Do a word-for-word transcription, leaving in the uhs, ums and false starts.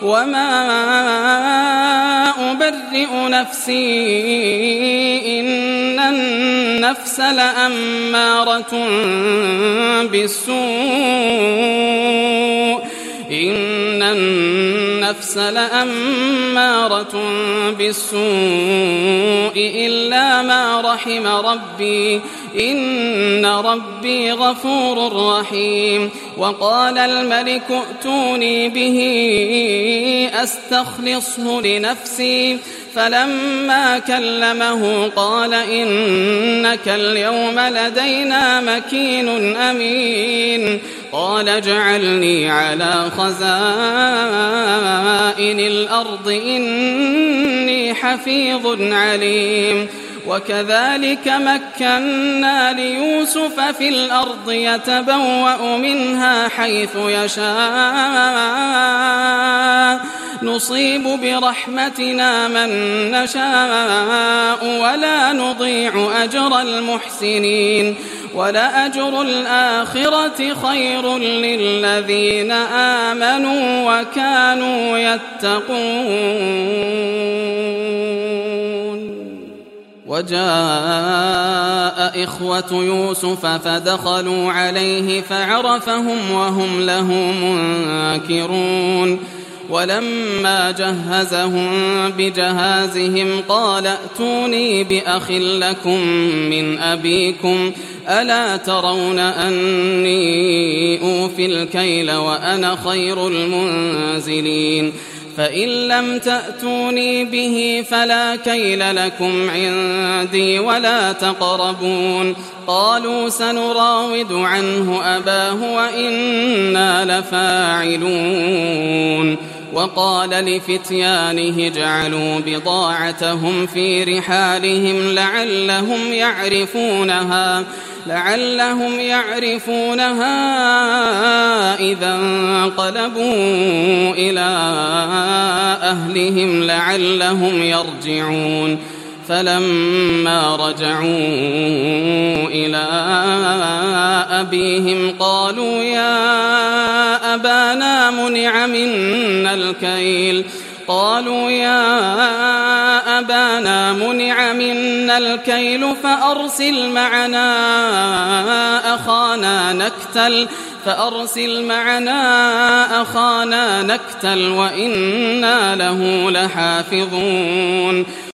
وما أبرئ نفسي إن النفس لأمارة بالسوء إن النفس لأمارة بالسوء إلا ما رحم ربي إن ربي غفور رحيم. وقال الملك ائتوني به أستخلصه لنفسي فلما كلمه قال إنك اليوم لدينا مكين أمين. قال اجعلني على خزائن الأرض إني حفيظ عليم. وكذلك مكنا ليوسف في الأرض يتبوأ منها حيث يشاء نصيب برحمتنا من نشاء ولا نضيع أجر المحسنين ولأجر الآخرة خير للذين آمنوا وكانوا يتقون. وجاء إخوة يوسف فدخلوا عليه فعرفهم وهم له منكرون. ولما جهزهم بجهازهم قال ائتوني بأخ لكم من أبيكم ألا ترون أني أوفي الكيل وأنا خير المنزلين فإن لم تأتوني به فلا كيل لكم عندي ولا تقربون. قالوا سنراود عنه أباه وإنا لفاعلون. وقال لفتيانه اجعلوا بضاعتهم في رحالهم لعلهم يعرفونها لعلهم يعرفونها إذا انقلبوا إلى أهلهم لعلهم يرجعون. فلما رجعوا إلى أبيهم قالوا يا أبانا منع منا الكيل قالوا يا أبانا منع منا الكيل فأرسل معنا أخانا نكتل فأرسل معنا أخانا نكتل وإنا له لحافظون.